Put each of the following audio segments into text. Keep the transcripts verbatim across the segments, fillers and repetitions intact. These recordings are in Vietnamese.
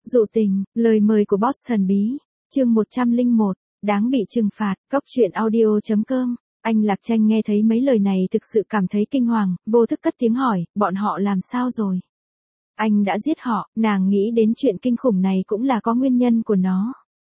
Dụ tình, lời mời của boss thần bí, chương một trăm lẻ một, đáng bị trừng phạt, cốc truyện audio chấm com. Anh Lạc Tranh nghe thấy mấy lời này thực sự cảm thấy kinh hoàng, vô thức cất tiếng hỏi, bọn họ làm sao rồi? Anh đã giết họ, nàng nghĩ đến chuyện kinh khủng này cũng là có nguyên nhân của nó.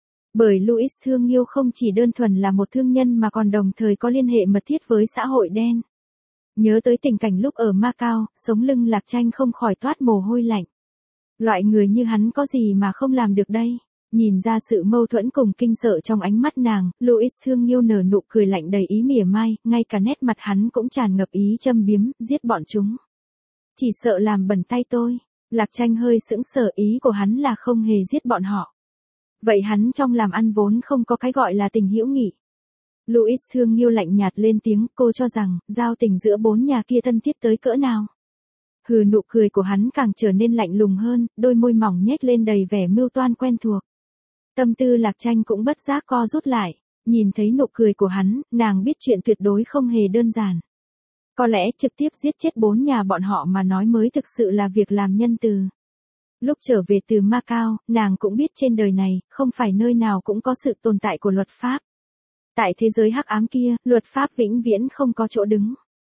Bởi Louis Thương Nghiêu không chỉ đơn thuần là một thương nhân mà còn đồng thời có liên hệ mật thiết với xã hội đen. Nhớ tới tình cảnh lúc ở Macau, sống lưng Lạc Tranh không khỏi toát mồ hôi lạnh. Loại người như hắn có gì mà không làm được đây? Nhìn ra sự mâu thuẫn cùng kinh sợ trong ánh mắt nàng, Louis Thương Nghiêu nở nụ cười lạnh đầy ý mỉa mai, ngay cả nét mặt hắn cũng tràn ngập ý châm biếm, giết bọn chúng. Chỉ sợ làm bẩn tay tôi. Lạc Tranh hơi sững sờ, ý của hắn là không hề giết bọn họ. Vậy hắn trong làm ăn vốn không có cái gọi là tình hữu nghị. Louis Thương Nghiêu lạnh nhạt lên tiếng, cô cho rằng, giao tình giữa bốn nhà kia thân thiết tới cỡ nào. Hừ, nụ cười của hắn càng trở nên lạnh lùng hơn, đôi môi mỏng nhếch lên đầy vẻ mưu toan quen thuộc. Tâm tư Lạc Tranh cũng bất giác co rút lại, nhìn thấy nụ cười của hắn, nàng biết chuyện tuyệt đối không hề đơn giản. Có lẽ trực tiếp giết chết bốn nhà bọn họ mà nói mới thực sự là việc làm nhân từ. Lúc trở về từ Macau, nàng cũng biết trên đời này, không phải nơi nào cũng có sự tồn tại của luật pháp. Tại thế giới hắc ám kia, luật pháp vĩnh viễn không có chỗ đứng.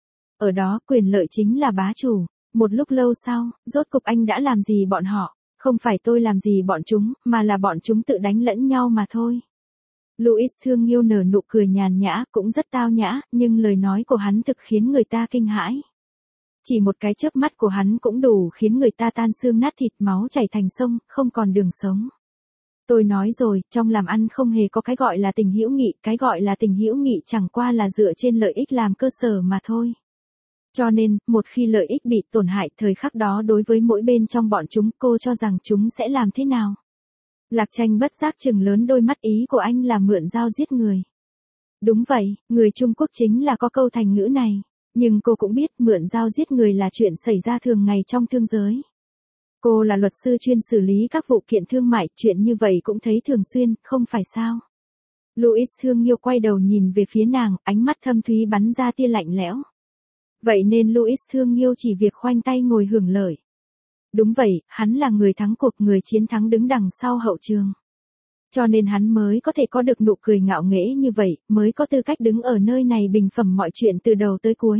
Ở đó quyền lợi chính là bá chủ. Một lúc lâu sau, rốt cục anh đã làm gì bọn họ? Không phải tôi làm gì bọn chúng, mà là bọn chúng tự đánh lẫn nhau mà thôi. Louis Thương Nghiêu nở nụ cười nhàn nhã, cũng rất tao nhã, nhưng lời nói của hắn thực khiến người ta kinh hãi. Chỉ một cái chớp mắt của hắn cũng đủ khiến người ta tan xương nát thịt, máu chảy thành sông, không còn đường sống. Tôi nói rồi, trong làm ăn không hề có cái gọi là tình hữu nghị, cái gọi là tình hữu nghị chẳng qua là dựa trên lợi ích làm cơ sở mà thôi. Cho nên, một khi lợi ích bị tổn hại thời khắc đó đối với mỗi bên trong bọn chúng, cô cho rằng chúng sẽ làm thế nào? Lạc Tranh bất giác chừng lớn đôi mắt, ý của anh là mượn dao giết người. Đúng vậy, người Trung Quốc chính là có câu thành ngữ này. Nhưng cô cũng biết mượn dao giết người là chuyện xảy ra thường ngày trong thương giới. Cô là luật sư chuyên xử lý các vụ kiện thương mại, chuyện như vậy cũng thấy thường xuyên, không phải sao? Louis Thương Nghiêu quay đầu nhìn về phía nàng, ánh mắt thâm thúy bắn ra tia lạnh lẽo. Vậy nên Louis Thương Nghiêu chỉ việc khoanh tay ngồi hưởng lợi. Đúng vậy, hắn là người thắng cuộc, người chiến thắng đứng đằng sau hậu trường. Cho nên hắn mới có thể có được nụ cười ngạo nghễ như vậy, mới có tư cách đứng ở nơi này bình phẩm mọi chuyện từ đầu tới cuối.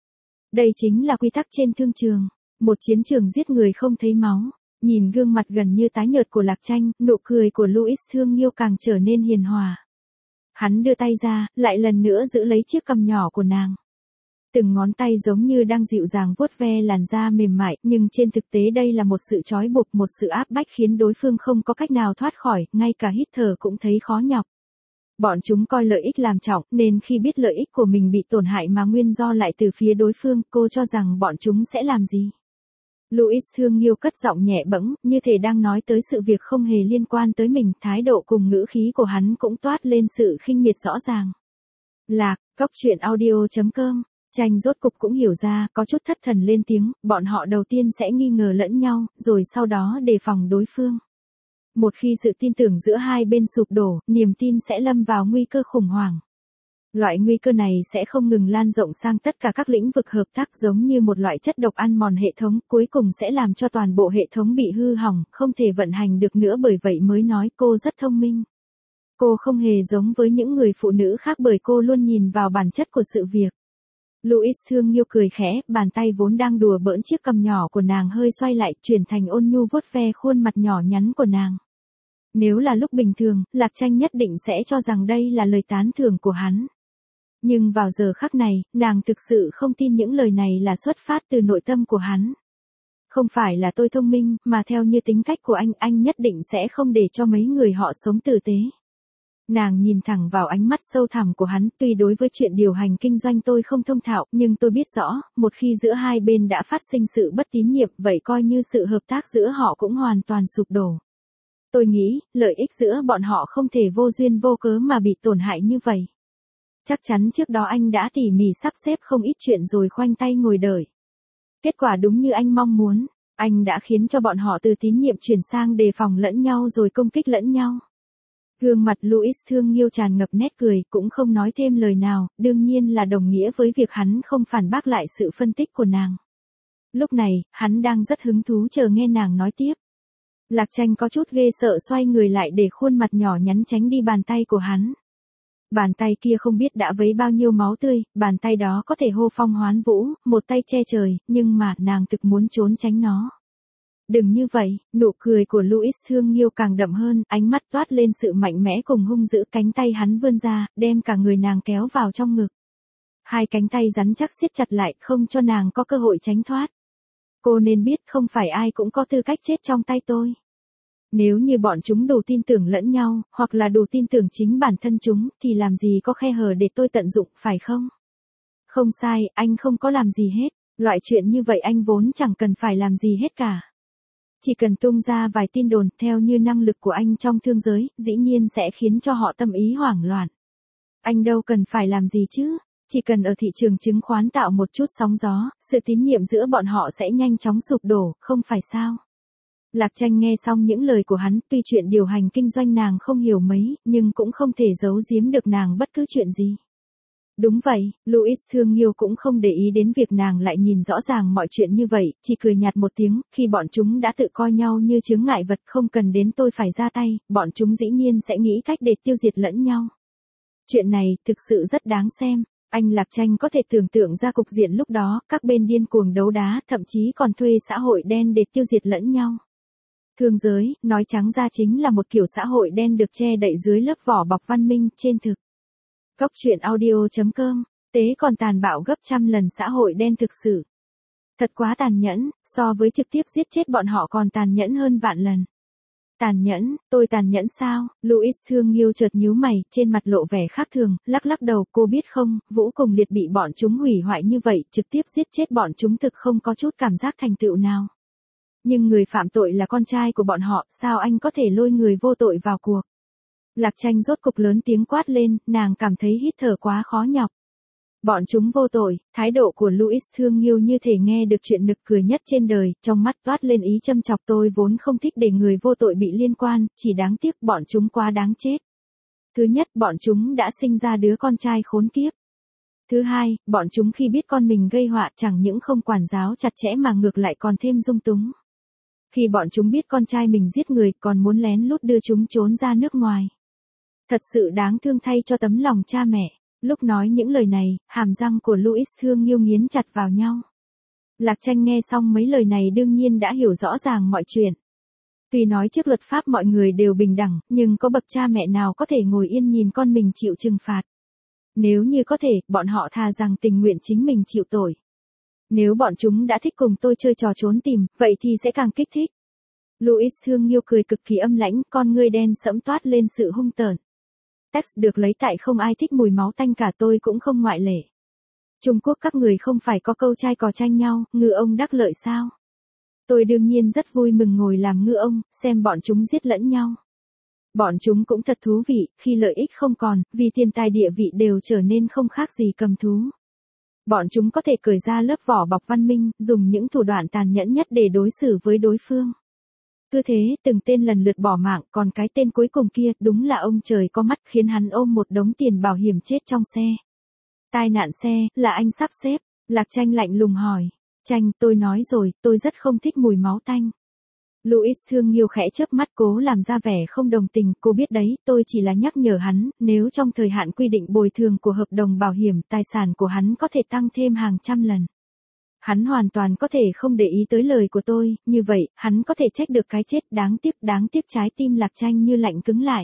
Đây chính là quy tắc trên thương trường. Một chiến trường giết người không thấy máu. Nhìn gương mặt gần như tái nhợt của Lạc Tranh, nụ cười của Louis Thương Nghiêu càng trở nên hiền hòa. Hắn đưa tay ra, lại lần nữa giữ lấy chiếc cằm nhỏ của nàng. Từng ngón tay giống như đang dịu dàng vuốt ve làn da mềm mại, nhưng trên thực tế đây là một sự trói buộc, một sự áp bách khiến đối phương không có cách nào thoát khỏi, ngay cả hít thở cũng thấy khó nhọc. Bọn chúng coi lợi ích làm trọng, nên khi biết lợi ích của mình bị tổn hại mà nguyên do lại từ phía đối phương, cô cho rằng bọn chúng sẽ làm gì? Louis Thương Nghiêu cất giọng nhẹ bẫng, như thể đang nói tới sự việc không hề liên quan tới mình, thái độ cùng ngữ khí của hắn cũng toát lên sự khinh miệt rõ ràng. Lạc, cốc truyện audio chấm com. Tranh rốt cục cũng hiểu ra, có chút thất thần lên tiếng, bọn họ đầu tiên sẽ nghi ngờ lẫn nhau, rồi sau đó đề phòng đối phương. Một khi sự tin tưởng giữa hai bên sụp đổ, niềm tin sẽ lâm vào nguy cơ khủng hoảng. Loại nguy cơ này sẽ không ngừng lan rộng sang tất cả các lĩnh vực hợp tác, giống như một loại chất độc ăn mòn hệ thống, cuối cùng sẽ làm cho toàn bộ hệ thống bị hư hỏng, không thể vận hành được nữa, bởi vậy mới nói cô rất thông minh. Cô không hề giống với những người phụ nữ khác bởi cô luôn nhìn vào bản chất của sự việc. Louis Thương Nghiêu cười khẽ, bàn tay vốn đang đùa bỡn chiếc cằm nhỏ của nàng hơi xoay lại, chuyển thành ôn nhu vuốt ve khuôn mặt nhỏ nhắn của nàng. Nếu là lúc bình thường, Lạc Tranh nhất định sẽ cho rằng đây là lời tán thưởng của hắn. Nhưng vào giờ khắc này, nàng thực sự không tin những lời này là xuất phát từ nội tâm của hắn. Không phải là tôi thông minh, mà theo như tính cách của anh, anh nhất định sẽ không để cho mấy người họ sống tử tế. Nàng nhìn thẳng vào ánh mắt sâu thẳm của hắn, tuy đối với chuyện điều hành kinh doanh tôi không thông thạo, nhưng tôi biết rõ, một khi giữa hai bên đã phát sinh sự bất tín nhiệm, vậy coi như sự hợp tác giữa họ cũng hoàn toàn sụp đổ. Tôi nghĩ, lợi ích giữa bọn họ không thể vô duyên vô cớ mà bị tổn hại như vậy. Chắc chắn trước đó anh đã tỉ mỉ sắp xếp không ít chuyện rồi khoanh tay ngồi đợi. Kết quả đúng như anh mong muốn, anh đã khiến cho bọn họ từ tín nhiệm chuyển sang đề phòng lẫn nhau rồi công kích lẫn nhau. Gương mặt Louis Thương Nghiêu tràn ngập nét cười, cũng không nói thêm lời nào, đương nhiên là đồng nghĩa với việc hắn không phản bác lại sự phân tích của nàng. Lúc này, hắn đang rất hứng thú chờ nghe nàng nói tiếp. Lạc Tranh có chút ghê sợ xoay người lại để khuôn mặt nhỏ nhắn tránh đi bàn tay của hắn. Bàn tay kia không biết đã vấy bao nhiêu máu tươi, bàn tay đó có thể hô phong hoán vũ, một tay che trời, nhưng mà nàng thực muốn trốn tránh nó. Đừng như vậy, nụ cười của Louis Thương Nghiêu càng đậm hơn, ánh mắt toát lên sự mạnh mẽ cùng hung dữ, cánh tay hắn vươn ra, đem cả người nàng kéo vào trong ngực. Hai cánh tay rắn chắc siết chặt lại, không cho nàng có cơ hội tránh thoát. Cô nên biết không phải ai cũng có tư cách chết trong tay tôi. Nếu như bọn chúng đủ tin tưởng lẫn nhau, hoặc là đủ tin tưởng chính bản thân chúng, thì làm gì có khe hở để tôi tận dụng, phải không? Không sai, anh không có làm gì hết. Loại chuyện như vậy anh vốn chẳng cần phải làm gì hết cả. Chỉ cần tung ra vài tin đồn theo như năng lực của anh trong thương giới, dĩ nhiên sẽ khiến cho họ tâm ý hoảng loạn. Anh đâu cần phải làm gì chứ, chỉ cần ở thị trường chứng khoán tạo một chút sóng gió, sự tín nhiệm giữa bọn họ sẽ nhanh chóng sụp đổ, không phải sao? Lạc Tranh nghe xong những lời của hắn, tuy chuyện điều hành kinh doanh nàng không hiểu mấy, nhưng cũng không thể giấu giếm được nàng bất cứ chuyện gì. Đúng vậy, Louis Thương Nghiêu cũng không để ý đến việc nàng lại nhìn rõ ràng mọi chuyện như vậy, chỉ cười nhạt một tiếng, khi bọn chúng đã tự coi nhau như chướng ngại vật không cần đến tôi phải ra tay, bọn chúng dĩ nhiên sẽ nghĩ cách để tiêu diệt lẫn nhau. Chuyện này thực sự rất đáng xem, anh Lạc Tranh có thể tưởng tượng ra cục diện lúc đó, các bên điên cuồng đấu đá, thậm chí còn thuê xã hội đen để tiêu diệt lẫn nhau. Thương giới, nói trắng ra chính là một kiểu xã hội đen được che đậy dưới lớp vỏ bọc văn minh, trên thực. Cốc truyện audio chấm com, tế còn tàn bạo gấp trăm lần xã hội đen thực sự. Thật quá tàn nhẫn, so với trực tiếp giết chết bọn họ còn tàn nhẫn hơn vạn lần. Tàn nhẫn, tôi tàn nhẫn sao? Louis Thương Nghiêu chợt nhíu mày, trên mặt lộ vẻ khác thường, lắc lắc đầu, cô biết không, Vũ cùng Liệt bị bọn chúng hủy hoại như vậy, trực tiếp giết chết bọn chúng thực không có chút cảm giác thành tựu nào. Nhưng người phạm tội là con trai của bọn họ, sao anh có thể lôi người vô tội vào cuộc? Lạc Tranh rốt cục lớn tiếng quát lên, nàng cảm thấy hít thở quá khó nhọc. Bọn chúng vô tội, thái độ của Louis Thương Nghiêu như thể nghe được chuyện nực cười nhất trên đời, trong mắt toát lên ý châm chọc, tôi vốn không thích để người vô tội bị liên quan, chỉ đáng tiếc bọn chúng quá đáng chết. Thứ nhất, bọn chúng đã sinh ra đứa con trai khốn kiếp. Thứ hai, bọn chúng khi biết con mình gây họa chẳng những không quản giáo chặt chẽ mà ngược lại còn thêm dung túng. Khi bọn chúng biết con trai mình giết người còn muốn lén lút đưa chúng trốn ra nước ngoài. Thật sự đáng thương thay cho tấm lòng cha mẹ. Lúc nói những lời này, hàm răng của Louis Thương Nghiêu nghiến chặt vào nhau. Lạc Tranh nghe xong mấy lời này đương nhiên đã hiểu rõ ràng mọi chuyện. Tuy nói trước luật pháp mọi người đều bình đẳng, nhưng có bậc cha mẹ nào có thể ngồi yên nhìn con mình chịu trừng phạt. Nếu như có thể, bọn họ thà rằng tình nguyện chính mình chịu tội. Nếu bọn chúng đã thích cùng tôi chơi trò trốn tìm, vậy thì sẽ càng kích thích. Louis Thương Nghiêu cười cực kỳ âm lãnh, con ngươi đen sẫm toát lên sự hung tợn. Text được lấy tại không ai thích mùi máu tanh cả, tôi cũng không ngoại lệ. Trung Quốc các người không phải có câu trai cò tranh nhau, ngư ông đắc lợi sao? Tôi đương nhiên rất vui mừng ngồi làm ngư ông, xem bọn chúng giết lẫn nhau. Bọn chúng cũng thật thú vị, khi lợi ích không còn, vì tiền tài địa vị đều trở nên không khác gì cầm thú. Bọn chúng có thể cởi ra lớp vỏ bọc văn minh, dùng những thủ đoạn tàn nhẫn nhất để đối xử với đối phương. Cứ thế, từng tên lần lượt bỏ mạng, còn cái tên cuối cùng kia, đúng là ông trời có mắt khiến hắn ôm một đống tiền bảo hiểm chết trong xe. Tai nạn xe, là anh sắp xếp, Lạc Tranh lạnh lùng hỏi. Tranh, tôi nói rồi, tôi rất không thích mùi máu tanh. Louis Thương Nghiêu khẽ chớp mắt cố làm ra vẻ không đồng tình, cô biết đấy, tôi chỉ là nhắc nhở hắn, nếu trong thời hạn quy định bồi thường của hợp đồng bảo hiểm, tài sản của hắn có thể tăng thêm hàng trăm lần. Hắn hoàn toàn có thể không để ý tới lời của tôi, như vậy, hắn có thể trách được cái chết, đáng tiếc, đáng tiếc trái tim Lạc Tranh như lạnh cứng lại.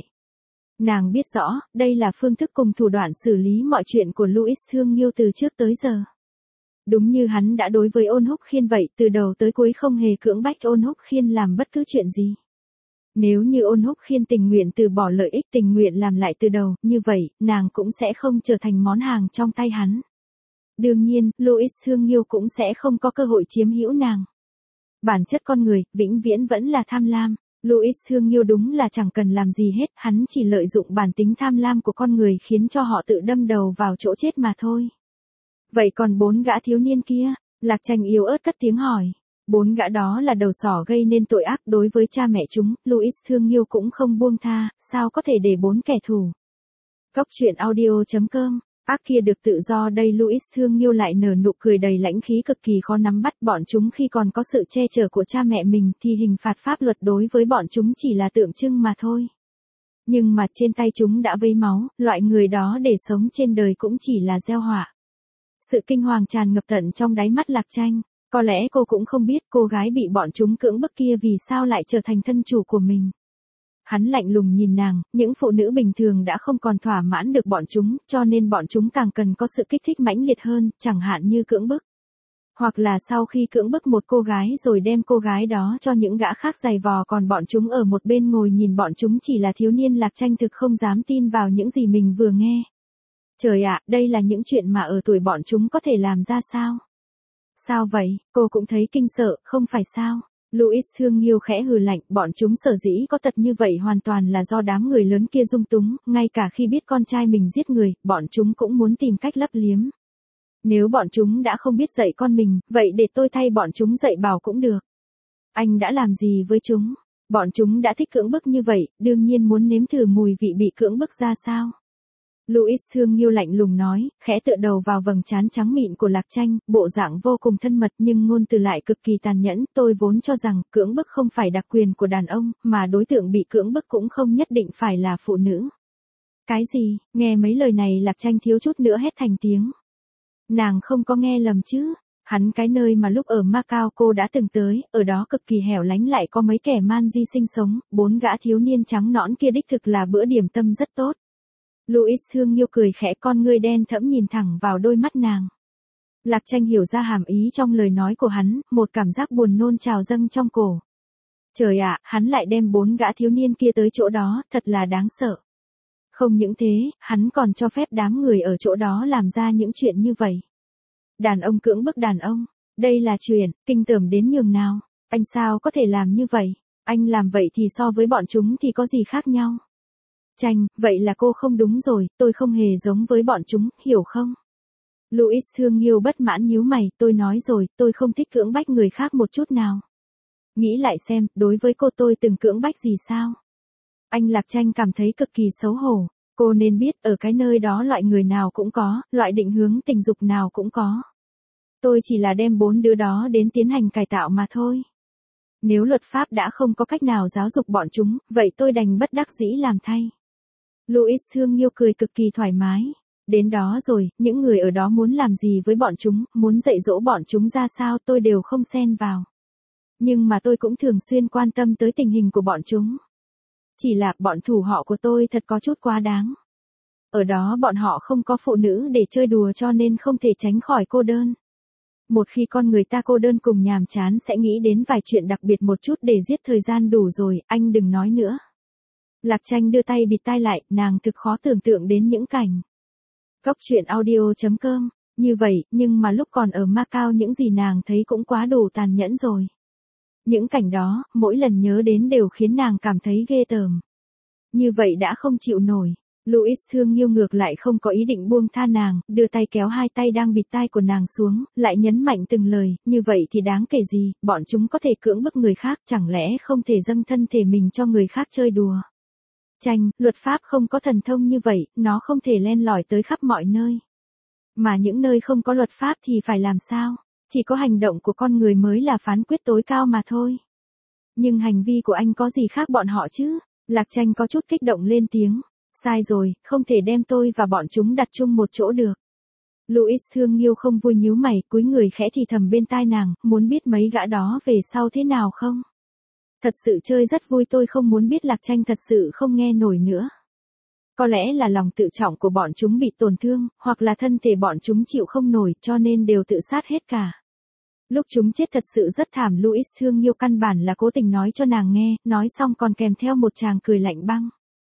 Nàng biết rõ, đây là phương thức cùng thủ đoạn xử lý mọi chuyện của Louis Thương Nghiêu từ trước tới giờ. Đúng như hắn đã đối với Ôn Húc Khiên vậy, từ đầu tới cuối không hề cưỡng bách Ôn Húc Khiên làm bất cứ chuyện gì. Nếu như Ôn Húc Khiên tình nguyện từ bỏ lợi ích, tình nguyện làm lại từ đầu, như vậy, nàng cũng sẽ không trở thành món hàng trong tay hắn. Đương nhiên, Louis Thương Nghiêu cũng sẽ không có cơ hội chiếm hữu nàng. Bản chất con người, vĩnh viễn vẫn là tham lam. Louis Thương Nghiêu đúng là chẳng cần làm gì hết, hắn chỉ lợi dụng bản tính tham lam của con người khiến cho họ tự đâm đầu vào chỗ chết mà thôi. Vậy còn bốn gã thiếu niên kia? Lạc Tranh yếu ớt cất tiếng hỏi. Bốn gã đó là đầu sỏ gây nên tội ác đối với cha mẹ chúng, Louis Thương Nghiêu cũng không buông tha, sao có thể để bốn kẻ thù. Cốc truyện audio chấm com Ác kia được tự do đây. Louis Thương Nghiêu lại nở nụ cười đầy lãnh khí cực kỳ khó nắm bắt. Bọn chúng khi còn có sự che chở của cha mẹ mình thì hình phạt pháp luật đối với bọn chúng chỉ là tượng trưng mà thôi. Nhưng mà trên tay chúng đã vấy máu, loại người đó để sống trên đời cũng chỉ là gieo họa. Sự kinh hoàng tràn ngập tận trong đáy mắt Lạc Tranh. Có lẽ cô cũng không biết cô gái bị bọn chúng cưỡng bức kia vì sao lại trở thành thân chủ của mình. Hắn lạnh lùng nhìn nàng, những phụ nữ bình thường đã không còn thỏa mãn được bọn chúng, cho nên bọn chúng càng cần có sự kích thích mãnh liệt hơn, chẳng hạn như cưỡng bức. Hoặc là sau khi cưỡng bức một cô gái rồi đem cô gái đó cho những gã khác giày vò, còn bọn chúng ở một bên ngồi nhìn bọn chúng chỉ là thiếu niên. Lạc Tranh thực không dám tin vào những gì mình vừa nghe. Trời ạ, đây là những chuyện mà ở tuổi bọn chúng có thể làm ra sao? Sao vậy, cô cũng thấy kinh sợ, không phải sao? Louis Thương Nghiêu khẽ hừ lạnh, bọn chúng sở dĩ có tật như vậy hoàn toàn là do đám người lớn kia dung túng, ngay cả khi biết con trai mình giết người, bọn chúng cũng muốn tìm cách lấp liếm. Nếu bọn chúng đã không biết dạy con mình, vậy để tôi thay bọn chúng dạy bảo cũng được. Anh đã làm gì với chúng? Bọn chúng đã thích cưỡng bức như vậy, đương nhiên muốn nếm thử mùi vị bị cưỡng bức ra sao. Louis Thương Nghiêu lạnh lùng nói, khẽ tựa đầu vào vầng trán trắng mịn của Lạc Tranh, bộ dạng vô cùng thân mật nhưng ngôn từ lại cực kỳ tàn nhẫn. Tôi vốn cho rằng cưỡng bức không phải đặc quyền của đàn ông, mà đối tượng bị cưỡng bức cũng không nhất định phải là phụ nữ. Cái gì? Nghe mấy lời này Lạc Tranh thiếu chút nữa hét thành tiếng. Nàng không có nghe lầm chứ? Hắn cái nơi mà lúc ở Macau cô đã từng tới, ở đó cực kỳ hẻo lánh lại có mấy kẻ man di sinh sống, bốn gã thiếu niên trắng nõn kia đích thực là bữa điểm tâm rất tốt. Louis Thương Nghiêu cười khẽ, con ngươi đen thẫm nhìn thẳng vào đôi mắt nàng. Lạc Tranh hiểu ra hàm ý trong lời nói của hắn, một cảm giác buồn nôn trào dâng trong cổ. Trời ạ, hắn lại đem bốn gã thiếu niên kia tới chỗ đó, thật là đáng sợ. Không những thế, hắn còn cho phép đám người ở chỗ đó làm ra những chuyện như vậy. Đàn ông cưỡng bức đàn ông, đây là chuyện kinh tởm đến nhường nào. Anh sao có thể làm như vậy? Anh làm vậy thì so với bọn chúng thì có gì khác nhau? Tranh, vậy là cô không đúng rồi, tôi không hề giống với bọn chúng, hiểu không? Louis Thương Nghiêu bất mãn nhíu mày, tôi nói rồi, tôi không thích cưỡng bách người khác một chút nào. Nghĩ lại xem, đối với cô tôi từng cưỡng bách gì sao? Anh Lạc Tranh cảm thấy cực kỳ xấu hổ. Cô nên biết ở cái nơi đó loại người nào cũng có, loại định hướng tình dục nào cũng có. Tôi chỉ là đem bốn đứa đó đến tiến hành cải tạo mà thôi. Nếu luật pháp đã không có cách nào giáo dục bọn chúng, vậy tôi đành bất đắc dĩ làm thay. Louis Thương Nghiêu cười cực kỳ thoải mái. Đến đó rồi, những người ở đó muốn làm gì với bọn chúng, muốn dạy dỗ bọn chúng ra sao tôi đều không xen vào. Nhưng mà tôi cũng thường xuyên quan tâm tới tình hình của bọn chúng. Chỉ là bọn thủ họ của tôi thật có chút quá đáng. Ở đó bọn họ không có phụ nữ để chơi đùa cho nên không thể tránh khỏi cô đơn. Một khi con người ta cô đơn cùng nhàm chán sẽ nghĩ đến vài chuyện đặc biệt một chút để giết thời gian đủ rồi, anh đừng nói nữa. Lạc Tranh đưa tay bịt tai lại, nàng thực khó tưởng tượng đến những cảnh. Cốc truyện audio chấm com, như vậy, nhưng mà lúc còn ở Macau những gì nàng thấy cũng quá đủ tàn nhẫn rồi. Những cảnh đó, mỗi lần nhớ đến đều khiến nàng cảm thấy ghê tởm. Như vậy đã không chịu nổi. Louis Thương Nghiêu ngược lại không có ý định buông tha nàng, đưa tay kéo hai tay đang bịt tai của nàng xuống, lại nhấn mạnh từng lời, như vậy thì đáng kể gì, bọn chúng có thể cưỡng bức người khác, chẳng lẽ không thể dâng thân thể mình cho người khác chơi đùa. Tranh, luật pháp không có thần thông như vậy, nó không thể len lỏi tới khắp mọi nơi. Mà những nơi không có luật pháp thì phải làm sao? Chỉ có hành động của con người mới là phán quyết tối cao mà thôi. Nhưng hành vi của anh có gì khác bọn họ chứ? Lạc Tranh có chút kích động lên tiếng. Sai rồi, không thể đem tôi và bọn chúng đặt chung một chỗ được. Louis Thương Nghiêu không vui nhíu mày, cúi người khẽ thì thầm bên tai nàng, muốn biết mấy gã đó về sau thế nào không? Thật sự chơi rất vui, tôi không muốn biết. Lạc Tranh thật sự không nghe nổi nữa. Có lẽ là lòng tự trọng của bọn chúng bị tổn thương, hoặc là thân thể bọn chúng chịu không nổi cho nên đều tự sát hết cả. Lúc chúng chết thật sự rất thảm. Louis Thương Nghiêu căn bản là cố tình nói cho nàng nghe, nói xong còn kèm theo một tràng cười lạnh băng.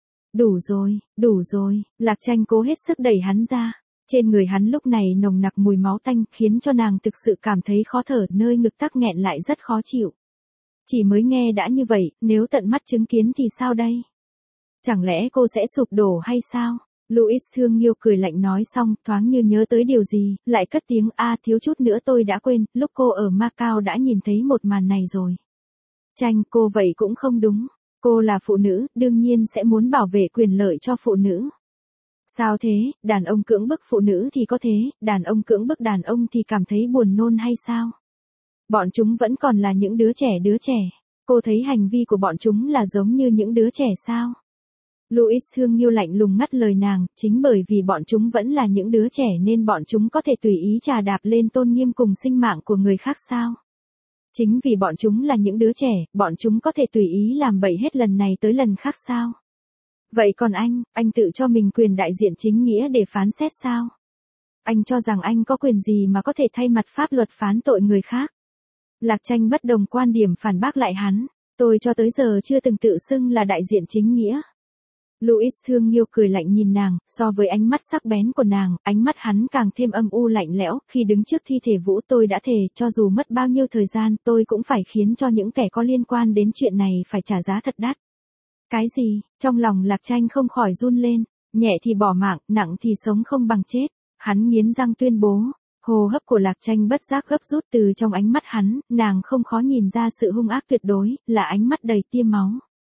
Đủ rồi, đủ rồi, Lạc Tranh cố hết sức đẩy hắn ra. Trên người hắn lúc này nồng nặc mùi máu tanh khiến cho nàng thực sự cảm thấy khó thở, nơi ngực tắc nghẹn lại rất khó chịu. Chỉ mới nghe đã như vậy, nếu tận mắt chứng kiến thì sao đây? Chẳng lẽ cô sẽ sụp đổ hay sao? Louis Thương Nghiêu cười lạnh nói xong, thoáng như nhớ tới điều gì, lại cất tiếng a thiếu chút nữa tôi đã quên, lúc cô ở Macau đã nhìn thấy một màn này rồi. Tranh, cô vậy cũng không đúng. Cô là phụ nữ, đương nhiên sẽ muốn bảo vệ quyền lợi cho phụ nữ. Sao thế, đàn ông cưỡng bức phụ nữ thì có thế, đàn ông cưỡng bức đàn ông thì cảm thấy buồn nôn hay sao? Bọn chúng vẫn còn là những đứa trẻ đứa trẻ. Cô thấy hành vi của bọn chúng là giống như những đứa trẻ sao? Louis thương yêu lạnh lùng ngắt lời nàng, chính bởi vì bọn chúng vẫn là những đứa trẻ nên bọn chúng có thể tùy ý chà đạp lên tôn nghiêm cùng sinh mạng của người khác sao? Chính vì bọn chúng là những đứa trẻ, bọn chúng có thể tùy ý làm bậy hết lần này tới lần khác sao? Vậy còn anh, anh tự cho mình quyền đại diện chính nghĩa để phán xét sao? Anh cho rằng anh có quyền gì mà có thể thay mặt pháp luật phán tội người khác? Lạc Tranh bất đồng quan điểm phản bác lại hắn, tôi cho tới giờ chưa từng tự xưng là đại diện chính nghĩa. Louis thương yêu cười lạnh nhìn nàng, so với ánh mắt sắc bén của nàng, ánh mắt hắn càng thêm âm u lạnh lẽo, khi đứng trước thi thể Vũ tôi đã thề, cho dù mất bao nhiêu thời gian tôi cũng phải khiến cho những kẻ có liên quan đến chuyện này phải trả giá thật đắt. Cái gì? Trong lòng Lạc Tranh không khỏi run lên, nhẹ thì bỏ mạng, nặng thì sống không bằng chết. Hắn nghiến răng tuyên bố, hô hấp của Lạc Tranh bất giác gấp rút từ trong ánh mắt hắn, nàng không khó nhìn ra sự hung ác tuyệt đối, là ánh mắt đầy tia máu.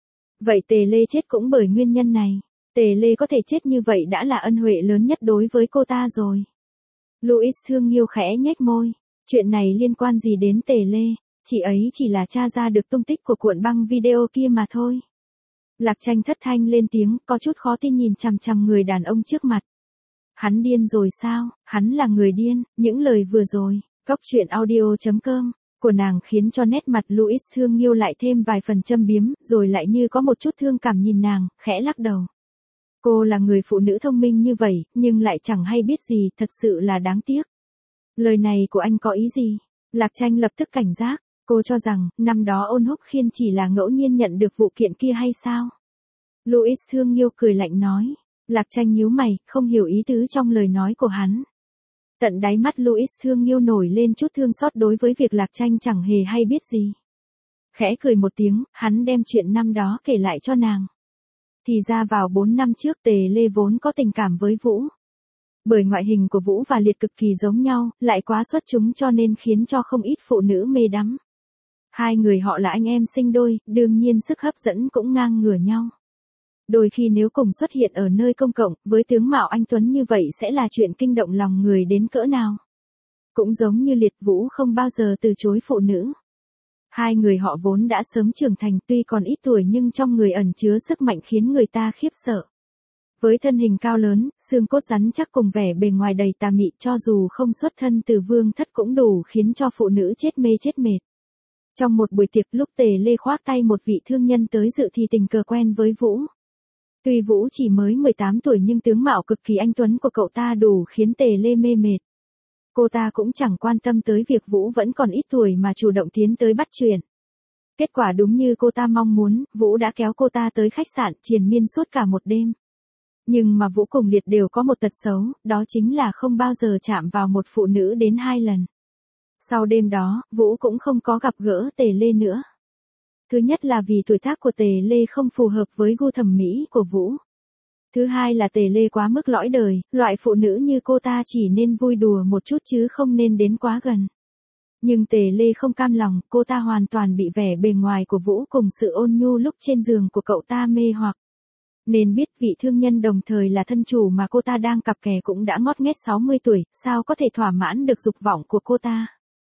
Vậy Tề Lê chết cũng bởi nguyên nhân này. Tề Lê có thể chết như vậy đã là ân huệ lớn nhất đối với cô ta rồi. Louis thương yêu khẽ nhếch môi. Chuyện này liên quan gì đến Tề Lê? Chị ấy chỉ là tra ra được tung tích của cuộn băng video kia mà thôi. Lạc Tranh thất thanh lên tiếng, có chút khó tin nhìn chằm chằm người đàn ông trước mặt. Hắn điên rồi sao? Hắn là người điên, những lời vừa rồi, cóc truyện audio chấm com của nàng khiến cho nét mặt Louis thương yêu lại thêm vài phần châm biếm, rồi lại như có một chút thương cảm nhìn nàng, khẽ lắc đầu. Cô là người phụ nữ thông minh như vậy, nhưng lại chẳng hay biết gì, thật sự là đáng tiếc. Lời này của anh có ý gì? Lạc Tranh lập tức cảnh giác, cô cho rằng, năm đó Ôn Húc Khiên chỉ là ngẫu nhiên nhận được vụ kiện kia hay sao? Louis thương yêu cười lạnh nói. Lạc Tranh nhíu mày, không hiểu ý tứ trong lời nói của hắn. Tận đáy mắt Louis thương yêu nổi lên chút thương xót đối với việc Lạc Tranh chẳng hề hay biết gì. Khẽ cười một tiếng, hắn đem chuyện năm đó kể lại cho nàng. Thì ra vào bốn năm trước Tề Lê vốn có tình cảm với Vũ. Bởi ngoại hình của Vũ và Liệt cực kỳ giống nhau, lại quá xuất chúng cho nên khiến cho không ít phụ nữ mê đắm. Hai người họ là anh em sinh đôi, đương nhiên sức hấp dẫn cũng ngang ngửa nhau. Đôi khi nếu cùng xuất hiện ở nơi công cộng, với tướng mạo anh tuấn như vậy sẽ là chuyện kinh động lòng người đến cỡ nào. Cũng giống như Liệt, Vũ không bao giờ từ chối phụ nữ. Hai người họ vốn đã sớm trưởng thành, tuy còn ít tuổi nhưng trong người ẩn chứa sức mạnh khiến người ta khiếp sợ. Với thân hình cao lớn, xương cốt rắn chắc cùng vẻ bề ngoài đầy tà mị, cho dù không xuất thân từ vương thất cũng đủ khiến cho phụ nữ chết mê chết mệt. Trong một buổi tiệc, lúc Tề Lê khoác tay một vị thương nhân tới dự thì tình cờ quen với Vũ. Tuy Vũ chỉ mới mười tám tuổi nhưng tướng mạo cực kỳ anh tuấn của cậu ta đủ khiến Tề Lê mê mệt. Cô ta cũng chẳng quan tâm tới việc Vũ vẫn còn ít tuổi mà chủ động tiến tới bắt chuyện. Kết quả đúng như cô ta mong muốn, Vũ đã kéo cô ta tới khách sạn triền miên suốt cả một đêm. Nhưng mà Vũ cùng Liệt đều có một tật xấu, đó chính là không bao giờ chạm vào một phụ nữ đến hai lần. Sau đêm đó, Vũ cũng không có gặp gỡ Tề Lê nữa. Thứ nhất là vì tuổi tác của Tề Lê không phù hợp với gu thẩm mỹ của Vũ. Thứ hai là Tề Lê quá mức lõi đời, loại phụ nữ như cô ta chỉ nên vui đùa một chút chứ không nên đến quá gần. Nhưng Tề Lê không cam lòng, cô ta hoàn toàn bị vẻ bề ngoài của Vũ cùng sự ôn nhu lúc trên giường của cậu ta mê hoặc. Nên biết vị thương nhân đồng thời là thân chủ mà cô ta đang cặp kè cũng đã ngót nghét sáu mươi tuổi, sao có thể thỏa mãn được dục vọng của cô ta.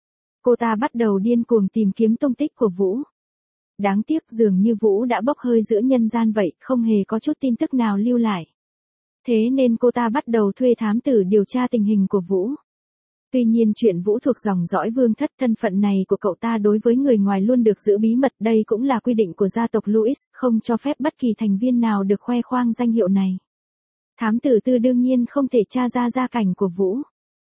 Cô ta bắt đầu điên cuồng tìm kiếm tung tích của Vũ. Đáng tiếc dường như Vũ đã bốc hơi giữa nhân gian vậy, không hề có chút tin tức nào lưu lại. Thế nên cô ta bắt đầu thuê thám tử điều tra tình hình của Vũ. Tuy nhiên chuyện Vũ thuộc dòng dõi vương thất, thân phận này của cậu ta đối với người ngoài luôn được giữ bí mật, đây cũng là quy định của gia tộc Louis, không cho phép bất kỳ thành viên nào được khoe khoang danh hiệu này. Thám tử tư đương nhiên không thể tra ra gia cảnh của Vũ.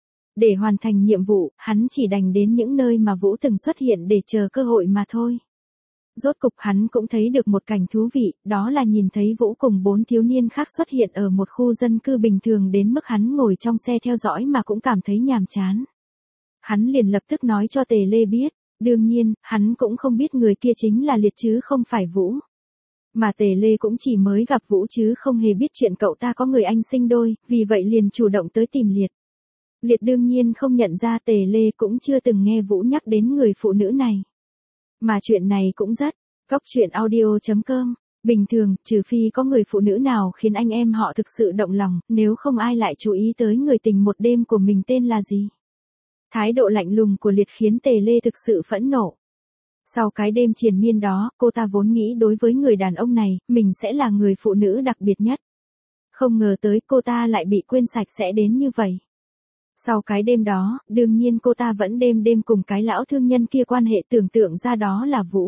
Để hoàn thành nhiệm vụ, hắn chỉ đành đến những nơi mà Vũ từng xuất hiện để chờ cơ hội mà thôi. Rốt cục hắn cũng thấy được một cảnh thú vị, đó là nhìn thấy Vũ cùng bốn thiếu niên khác xuất hiện ở một khu dân cư bình thường đến mức hắn ngồi trong xe theo dõi mà cũng cảm thấy nhàm chán. Hắn liền lập tức nói cho Tề Lê biết, đương nhiên, hắn cũng không biết người kia chính là Liệt chứ không phải Vũ. Mà Tề Lê cũng chỉ mới gặp Vũ chứ không hề biết chuyện cậu ta có người anh sinh đôi, vì vậy liền chủ động tới tìm Liệt. Liệt đương nhiên không nhận ra Tề Lê cũng chưa từng nghe Vũ nhắc đến người phụ nữ này. Mà chuyện này cũng rất, cóc truyện audio chấm com Bình thường, trừ phi có người phụ nữ nào khiến anh em họ thực sự động lòng, nếu không ai lại chú ý tới người tình một đêm của mình tên là gì. Thái độ lạnh lùng của Liệt khiến Tề Lê thực sự phẫn nộ. Sau cái đêm triền miên đó, cô ta vốn nghĩ đối với người đàn ông này, mình sẽ là người phụ nữ đặc biệt nhất. Không ngờ tới cô ta lại bị quên sạch sẽ đến như vậy. Sau cái đêm đó, đương nhiên cô ta vẫn đêm đêm cùng cái lão thương nhân kia quan hệ, tưởng tượng ra đó là Vũ.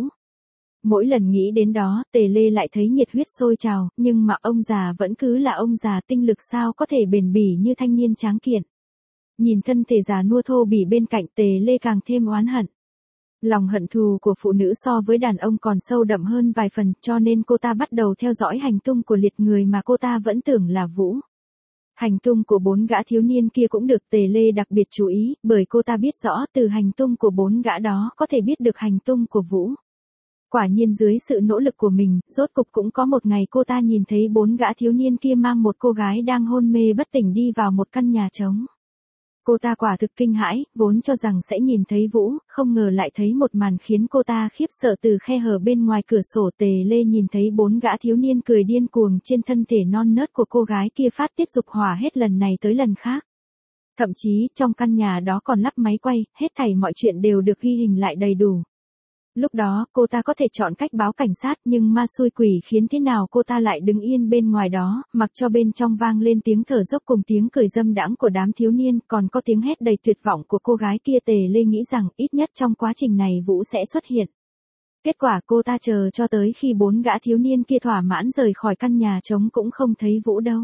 Mỗi lần nghĩ đến đó, Tề Lê lại thấy nhiệt huyết sôi trào, nhưng mà ông già vẫn cứ là ông già, tinh lực sao có thể bền bỉ như thanh niên tráng kiện. Nhìn thân thể già nua thô bỉ bên cạnh, Tề Lê càng thêm oán hận. Lòng hận thù của phụ nữ so với đàn ông còn sâu đậm hơn vài phần, cho nên cô ta bắt đầu theo dõi hành tung của Liệt, người mà cô ta vẫn tưởng là Vũ. Hành tung của bốn gã thiếu niên kia cũng được Tề Lê đặc biệt chú ý, bởi cô ta biết rõ từ hành tung của bốn gã đó có thể biết được hành tung của Vũ. Quả nhiên dưới sự nỗ lực của mình, rốt cục cũng có một ngày cô ta nhìn thấy bốn gã thiếu niên kia mang một cô gái đang hôn mê bất tỉnh đi vào một căn nhà trống. Cô ta quả thực kinh hãi, vốn cho rằng sẽ nhìn thấy Vũ, không ngờ lại thấy một màn khiến cô ta khiếp sợ. Từ khe hở bên ngoài cửa sổ, Tề Lê nhìn thấy bốn gã thiếu niên cười điên cuồng trên thân thể non nớt của cô gái kia, phát tiết dục hỏa hết lần này tới lần khác. Thậm chí, trong căn nhà đó còn lắp máy quay, hết thảy mọi chuyện đều được ghi hình lại đầy đủ. Lúc đó, cô ta có thể chọn cách báo cảnh sát, nhưng ma xui quỷ khiến thế nào cô ta lại đứng yên bên ngoài đó, mặc cho bên trong vang lên tiếng thở dốc cùng tiếng cười dâm đãng của đám thiếu niên, còn có tiếng hét đầy tuyệt vọng của cô gái kia. Tề Lê nghĩ rằng, ít nhất trong quá trình này Vũ sẽ xuất hiện. Kết quả cô ta chờ cho tới khi bốn gã thiếu niên kia thỏa mãn rời khỏi căn nhà trống cũng không thấy Vũ đâu.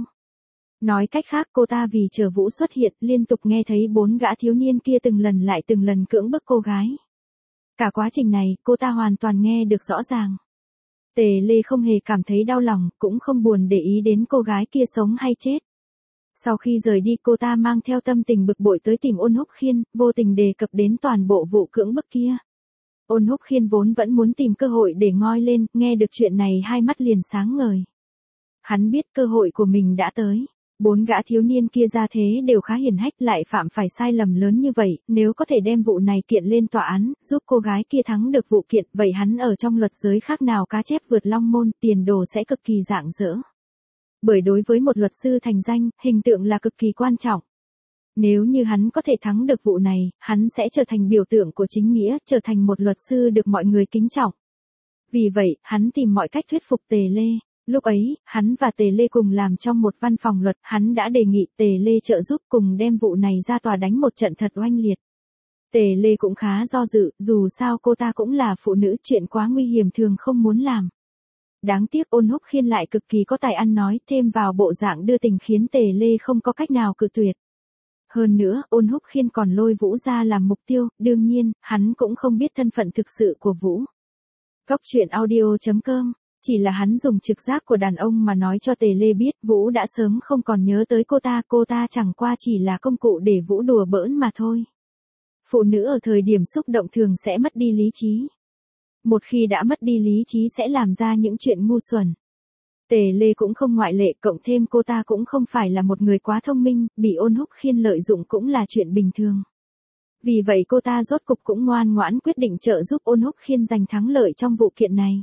Nói cách khác, cô ta vì chờ Vũ xuất hiện, liên tục nghe thấy bốn gã thiếu niên kia từng lần lại từng lần cưỡng bức cô gái. Cả quá trình này, cô ta hoàn toàn nghe được rõ ràng. Tề Lê không hề cảm thấy đau lòng, cũng không buồn để ý đến cô gái kia sống hay chết. Sau khi rời đi, cô ta mang theo tâm tình bực bội tới tìm Ôn Húc Khiên, vô tình đề cập đến toàn bộ vụ cưỡng bức kia. Ôn Húc Khiên vốn vẫn muốn tìm cơ hội để ngoi lên, nghe được chuyện này hai mắt liền sáng ngời. Hắn biết cơ hội của mình đã tới. Bốn gã thiếu niên kia ra thế đều khá hiển hách, lại phạm phải sai lầm lớn như vậy, nếu có thể đem vụ này kiện lên tòa án, giúp cô gái kia thắng được vụ kiện, vậy hắn ở trong luật giới khác nào cá chép vượt long môn, tiền đồ sẽ cực kỳ rạng rỡ. Bởi đối với một luật sư thành danh, hình tượng là cực kỳ quan trọng. Nếu như hắn có thể thắng được vụ này, hắn sẽ trở thành biểu tượng của chính nghĩa, trở thành một luật sư được mọi người kính trọng. Vì vậy, hắn tìm mọi cách thuyết phục Tề Lê. Lúc ấy, hắn và Tề Lê cùng làm trong một văn phòng luật, hắn đã đề nghị Tề Lê trợ giúp cùng đem vụ này ra tòa đánh một trận thật oanh liệt. Tề Lê cũng khá do dự, dù sao cô ta cũng là phụ nữ, chuyện quá nguy hiểm thường không muốn làm. Đáng tiếc Ôn Húc Khiên lại cực kỳ có tài ăn nói, thêm vào bộ dạng đưa tình khiến Tề Lê không có cách nào cự tuyệt. Hơn nữa, Ôn Húc Khiên còn lôi Vũ ra làm mục tiêu, đương nhiên, hắn cũng không biết thân phận thực sự của Vũ. Cóc truyện audio chấm com. Chỉ là hắn dùng trực giác của đàn ông mà nói cho Tề Lê biết, Vũ đã sớm không còn nhớ tới cô ta, cô ta chẳng qua chỉ là công cụ để Vũ đùa bỡn mà thôi. Phụ nữ ở thời điểm xúc động thường sẽ mất đi lý trí. Một khi đã mất đi lý trí sẽ làm ra những chuyện ngu xuẩn. Tề Lê cũng không ngoại lệ, cộng thêm cô ta cũng không phải là một người quá thông minh, bị Ôn Húc Khiên lợi dụng cũng là chuyện bình thường. Vì vậy cô ta rốt cục cũng ngoan ngoãn quyết định trợ giúp Ôn Húc Khiên giành thắng lợi trong vụ kiện này.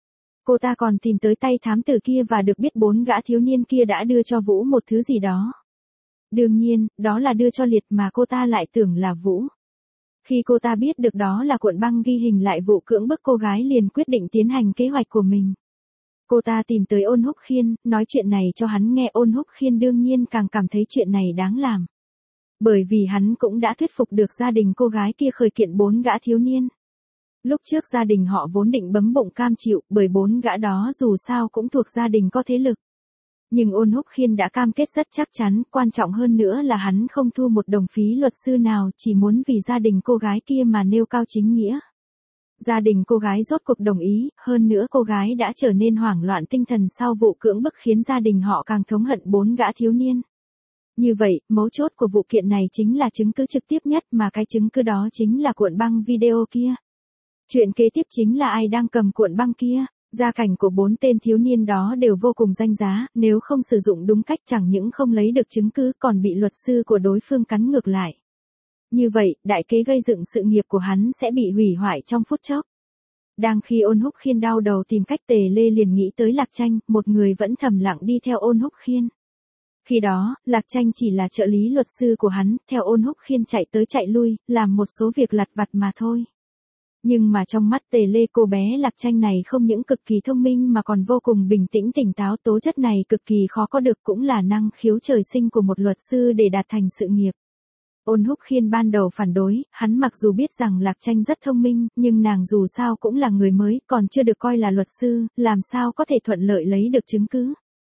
Cô ta còn tìm tới tay thám tử kia và được biết bốn gã thiếu niên kia đã đưa cho Vũ một thứ gì đó. Đương nhiên, đó là đưa cho Liệt mà cô ta lại tưởng là Vũ. Khi cô ta biết được đó là cuộn băng ghi hình lại vụ cưỡng bức cô gái, liền quyết định tiến hành kế hoạch của mình. Cô ta tìm tới Ôn Húc Khiên, nói chuyện này cho hắn nghe. Ôn Húc Khiên đương nhiên càng cảm thấy chuyện này đáng làm. Bởi vì hắn cũng đã thuyết phục được gia đình cô gái kia khởi kiện bốn gã thiếu niên. Lúc trước gia đình họ vốn định bấm bụng cam chịu, bởi bốn gã đó dù sao cũng thuộc gia đình có thế lực. Nhưng Ôn Húc Khiên đã cam kết rất chắc chắn, quan trọng hơn nữa là hắn không thu một đồng phí luật sư nào, chỉ muốn vì gia đình cô gái kia mà nêu cao chính nghĩa. Gia đình cô gái rốt cuộc đồng ý, hơn nữa cô gái đã trở nên hoảng loạn tinh thần sau vụ cưỡng bức khiến gia đình họ càng thống hận bốn gã thiếu niên. Như vậy, mấu chốt của vụ kiện này chính là chứng cứ trực tiếp nhất, mà cái chứng cứ đó chính là cuộn băng video kia. Chuyện kế tiếp chính là ai đang cầm cuộn băng kia. Gia cảnh của bốn tên thiếu niên đó đều vô cùng danh giá, nếu không sử dụng đúng cách chẳng những không lấy được chứng cứ còn bị luật sư của đối phương cắn ngược lại. Như vậy, đại kế gây dựng sự nghiệp của hắn sẽ bị hủy hoại trong phút chốc. Đang khi Ôn Húc Khiên đau đầu tìm cách, Tề Lê liền nghĩ tới Lạc Tranh, một người vẫn thầm lặng đi theo Ôn Húc Khiên. Khi đó, Lạc Tranh chỉ là trợ lý luật sư của hắn, theo Ôn Húc Khiên chạy tới chạy lui, làm một số việc lặt vặt mà thôi. Nhưng mà trong mắt Tề Lê, cô bé Lạc Tranh này không những cực kỳ thông minh mà còn vô cùng bình tĩnh tỉnh táo, tố chất này cực kỳ khó có được, cũng là năng khiếu trời sinh của một luật sư để đạt thành sự nghiệp. Ôn Húc Khiên ban đầu phản đối, hắn mặc dù biết rằng Lạc Tranh rất thông minh, nhưng nàng dù sao cũng là người mới, còn chưa được coi là luật sư, làm sao có thể thuận lợi lấy được chứng cứ.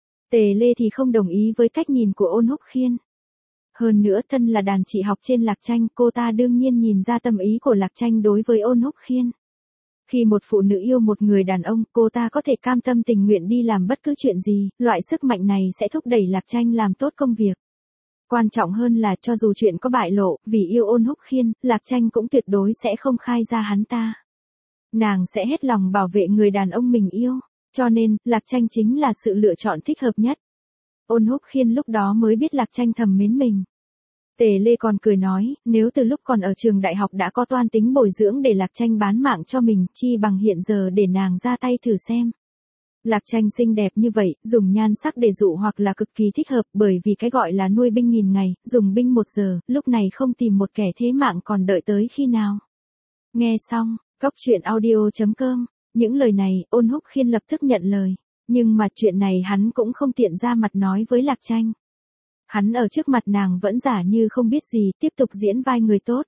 Tề Lê thì không đồng ý với cách nhìn của Ôn Húc Khiên. Hơn nữa thân là đàn chị học trên Lạc Tranh, cô ta đương nhiên nhìn ra tâm ý của Lạc Tranh đối với Ôn Húc Khiên. Khi một phụ nữ yêu một người đàn ông, cô ta có thể cam tâm tình nguyện đi làm bất cứ chuyện gì, loại sức mạnh này sẽ thúc đẩy Lạc Tranh làm tốt công việc. Quan trọng hơn là cho dù chuyện có bại lộ, vì yêu Ôn Húc Khiên, Lạc Tranh cũng tuyệt đối sẽ không khai ra hắn ta. Nàng sẽ hết lòng bảo vệ người đàn ông mình yêu, cho nên, Lạc Tranh chính là sự lựa chọn thích hợp nhất. Ôn Húc Khiên lúc đó mới biết Lạc Tranh thầm mến mình. Tề Lê còn cười nói, nếu từ lúc còn ở trường đại học đã có toan tính bồi dưỡng để Lạc Tranh bán mạng cho mình, chi bằng hiện giờ để nàng ra tay thử xem. Lạc Tranh xinh đẹp như vậy, dùng nhan sắc để dụ hoặc là cực kỳ thích hợp, bởi vì cái gọi là nuôi binh nghìn ngày, dùng binh một giờ, lúc này không tìm một kẻ thế mạng còn đợi tới khi nào. Nghe xong, cốc truyện audio chấm com, những lời này, Ôn Húc Khiên lập tức nhận lời. Nhưng mà chuyện này hắn cũng không tiện ra mặt nói với Lạc Tranh. Hắn ở trước mặt nàng vẫn giả như không biết gì, tiếp tục diễn vai người tốt.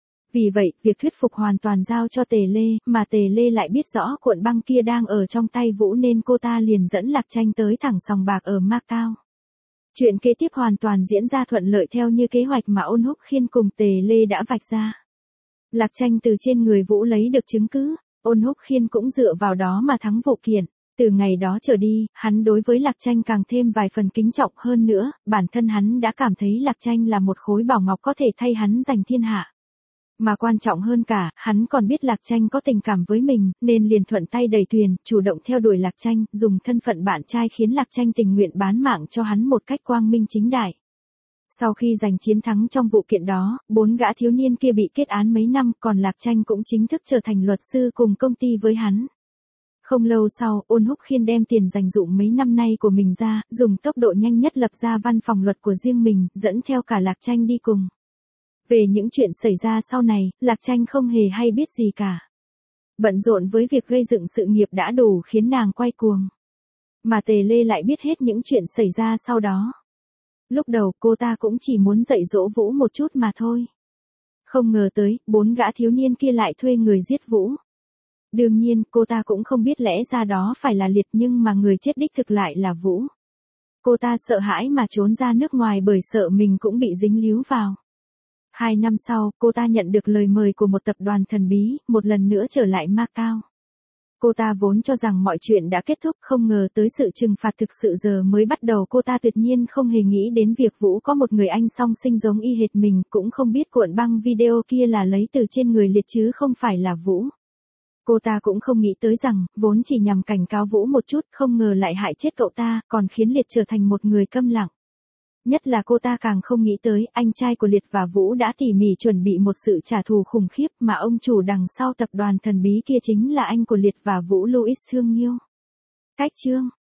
Vì vậy, việc thuyết phục hoàn toàn giao cho Tề Lê, mà Tề Lê lại biết rõ cuộn băng kia đang ở trong tay Vũ nên cô ta liền dẫn Lạc Tranh tới thẳng sòng bạc ở Macau. Chuyện kế tiếp hoàn toàn diễn ra thuận lợi theo như kế hoạch mà Ôn Húc Khiên cùng Tề Lê đã vạch ra. Lạc Tranh từ trên người Vũ lấy được chứng cứ, Ôn Húc Khiên cũng dựa vào đó mà thắng vụ kiện. Từ ngày đó trở đi, hắn đối với Lạc Tranh càng thêm vài phần kính trọng hơn nữa, bản thân hắn đã cảm thấy Lạc Tranh là một khối bảo ngọc có thể thay hắn giành thiên hạ. Mà quan trọng hơn cả, hắn còn biết Lạc Tranh có tình cảm với mình, nên liền thuận tay đẩy thuyền, chủ động theo đuổi Lạc Tranh, dùng thân phận bạn trai khiến Lạc Tranh tình nguyện bán mạng cho hắn một cách quang minh chính đại. Sau khi giành chiến thắng trong vụ kiện đó, bốn gã thiếu niên kia bị kết án mấy năm, còn Lạc Tranh cũng chính thức trở thành luật sư cùng công ty với hắn. Không lâu sau, Ôn Húc Khiên đem tiền dành dụm mấy năm nay của mình ra, dùng tốc độ nhanh nhất lập ra văn phòng luật của riêng mình, dẫn theo cả Lạc Tranh đi cùng. Về những chuyện xảy ra sau này, Lạc Tranh không hề hay biết gì cả. Bận rộn với việc gây dựng sự nghiệp đã đủ khiến nàng quay cuồng. Mà Tề Lê lại biết hết những chuyện xảy ra sau đó. Lúc đầu cô ta cũng chỉ muốn dạy dỗ Vũ một chút mà thôi. Không ngờ tới, bốn gã thiếu niên kia lại thuê người giết Vũ. Đương nhiên, cô ta cũng không biết lẽ ra đó phải là Liệt, nhưng mà người chết đích thực lại là Vũ. Cô ta sợ hãi mà trốn ra nước ngoài bởi sợ mình cũng bị dính líu vào. Hai năm sau, cô ta nhận được lời mời của một tập đoàn thần bí, một lần nữa trở lại Macau. Cô ta vốn cho rằng mọi chuyện đã kết thúc, không ngờ tới sự trừng phạt thực sự giờ mới bắt đầu. Cô ta tuyệt nhiên không hề nghĩ đến việc Vũ có một người anh song sinh giống y hệt mình, cũng không biết cuộn băng video kia là lấy từ trên người Liệt chứ không phải là Vũ. Cô ta cũng không nghĩ tới rằng, vốn chỉ nhằm cảnh cáo Vũ một chút, không ngờ lại hại chết cậu ta, còn khiến Liệt trở thành một người câm lặng. Nhất là cô ta càng không nghĩ tới, anh trai của Liệt và Vũ đã tỉ mỉ chuẩn bị một sự trả thù khủng khiếp, mà ông chủ đằng sau tập đoàn thần bí kia chính là anh của Liệt và Vũ, Louis Thương Nghiêu. Cách chương